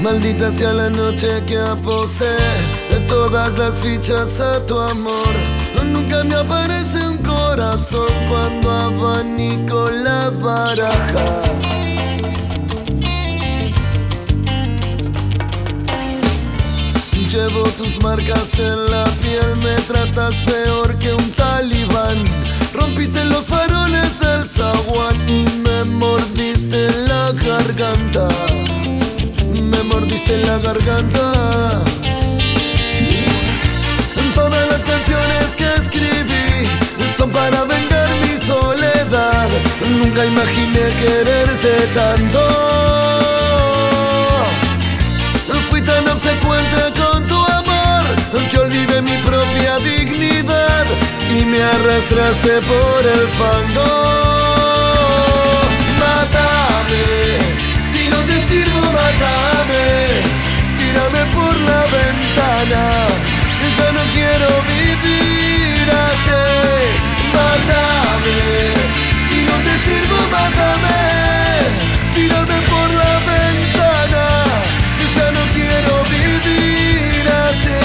Maldita sea la noche que aposté de todas las fichas a tu amor. Nunca me aparece un corazón cuando abanico la baraja. Llevo tus marcas en la piel, me tratas peor que un talibán. Rompiste los faroles del zaguán y me mordiste la garganta. Me mordiste la garganta. Todas las canciones que escribí son para vengar mi soledad. Nunca imaginé quererte tanto. Fui tan obsecuente con tu amor que olvidé mi propia dignidad y me arrastraste por el fango. Mátame, si no te sirvo, mátame. Tírame por la ventana, ya no quiero vivir así. Mátame, si no te sirvo, mátame. Tírame por la ventana, ya no quiero vivir así.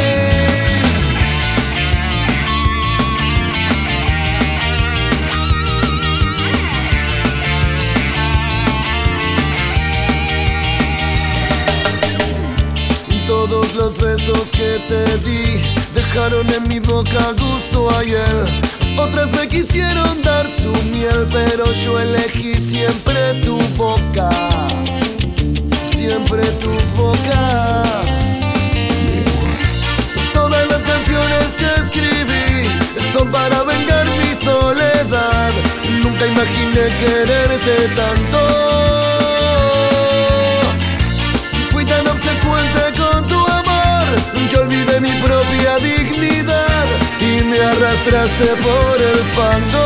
Todos los besos que te di dejaron en mi boca gusto a hiel. Otras me quisieron dar su miel, pero yo elegí siempre tu boca. Siempre tu boca. Todas las canciones que escribí son para vengar mi soledad. Nunca imaginé quererte tanto. Fui tan obsecuente con tu amor que olvidé mi propia dignidad y me arrastraste por el fango.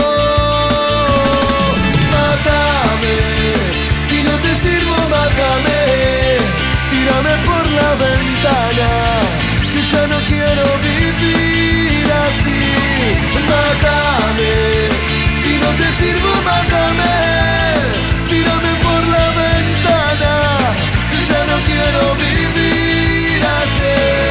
Mátame, si no te sirvo, mátame. Tírame por la ventana, que ya no quiero vivir así. Mátame, si no te sirvo, mátame. Tírame por la ventana, que ya no quiero vivir así.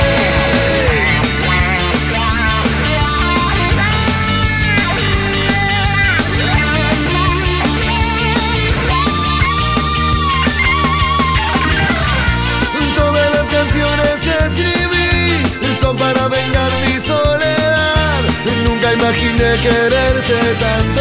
Para vengar mi soledad, nunca imaginé quererte tanto.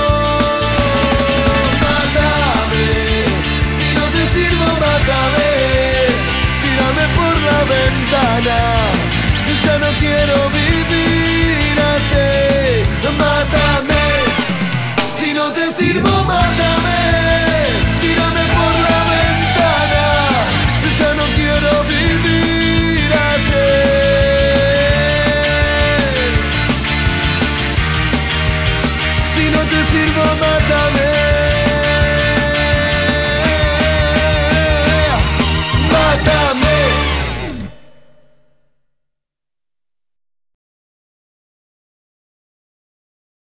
Mátame, si no te sirvo, mátame. Tírame por la ventana, ya no quiero vivir así. Mátame, si no te sirvo, mátame. Tírame por la ventana, ya no quiero vivir así. Si no te sirvo, mátame.